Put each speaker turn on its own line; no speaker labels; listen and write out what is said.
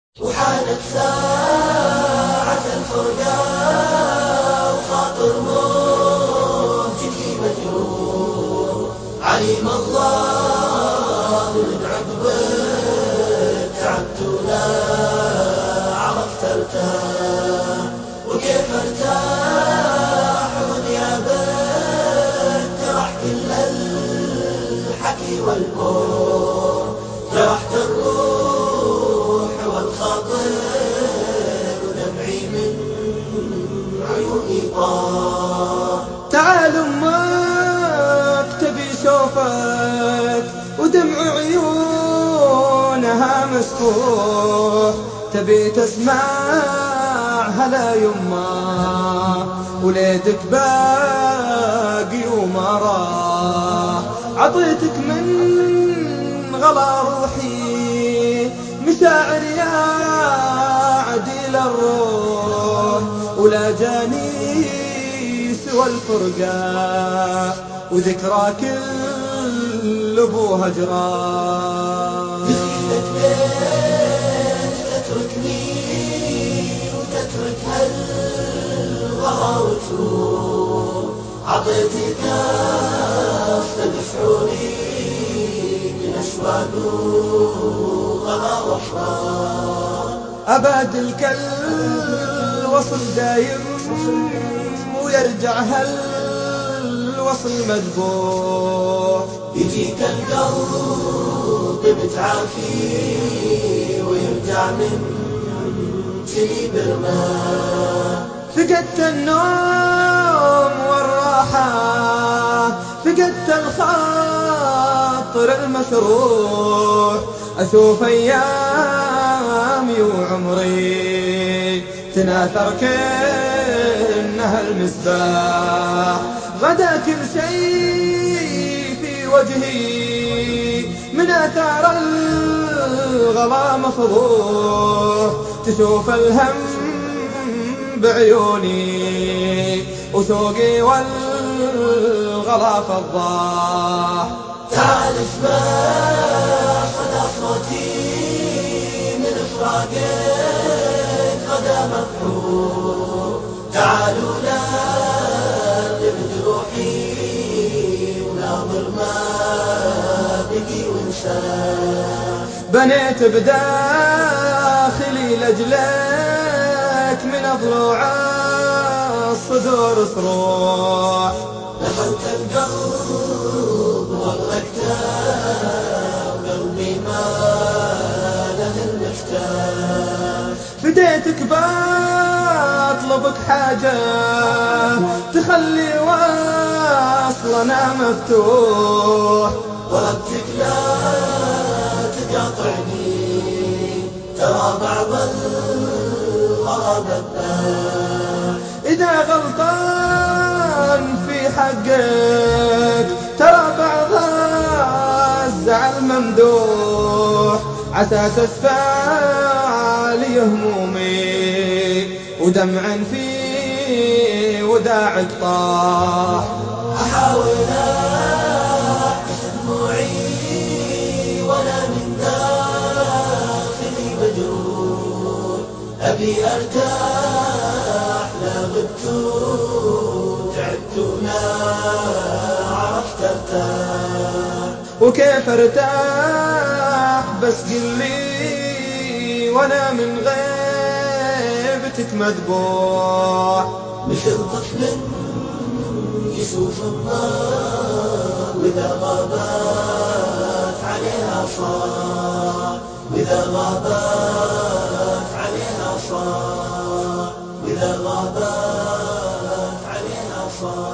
وحانت ساعة الفرقة وخاطر موجتي مجروح. عليم الله من عقبك تعبت ولا عرفت ارتاح. وكيف ارتاح وغيابك جرح كل الحكي والبور. جرحت الروح والخاطر ودمعي من عيوني طار.
تعال امك تبي شوفك ودمع عيونها مسفوح. تبي تسمع هلا يما وليدك باقي وما راح. عطيتك من غلا روحي مشاعر يا عديل الروح. ولا جاني سوى الفرقة وذكرى كل ابوها جراح.
نسيتك ليش تتركني وتترك هالغلا وتروح. عطيتك كاف تدفعوني من أشواق وغلا وأحرار.
أبادلك الوصل دايم ويرجع هالوصل مذبوح.
يجيك القلب متعافي ويرجع من جني برماه.
فقدت النوم والراحة فقدت الخاطر المسروح. أشوف أيامي وعمري تناثر كأنها المسباح. غدا كل شيء في وجهي من آثار الغلا مفضوح. تشوف الهم بعيوني وشوقي والغلا فضاح.
تعال اسمع صدى صوتي من فراقك غدا مفحوح. تعالوا نادم جروحي وناظر ما بقي وانساه.
بنيت بداخلي لجلك من ضلوع الصدور صروح.
دخلت القلب وغلقته وقلبي ما له المفتاح.
فديتك بطلبك حاجة تخلي وصلنا مفتوح.
وربتك لا تقاطعني ترى بعض الغرابة ذباح.
إذا غلطان في حقك ترى بعض الزعل ممدوح. عسى تشفع لي همومي ودمع في وداعك طاح.
أحاول أحبس دموعي وأنا من داخلي مجروح. أبي أرتاح لا غبت تعبت ولا عرفت ارتاح.
وكيف ارتاح بس قل لي وانا من غيبتك مذبوح.
مثل طفل يشوف النار وإذا غابت عليها صاح. وإذا غابت عليها صاح. وإذا غابت عليها صاح.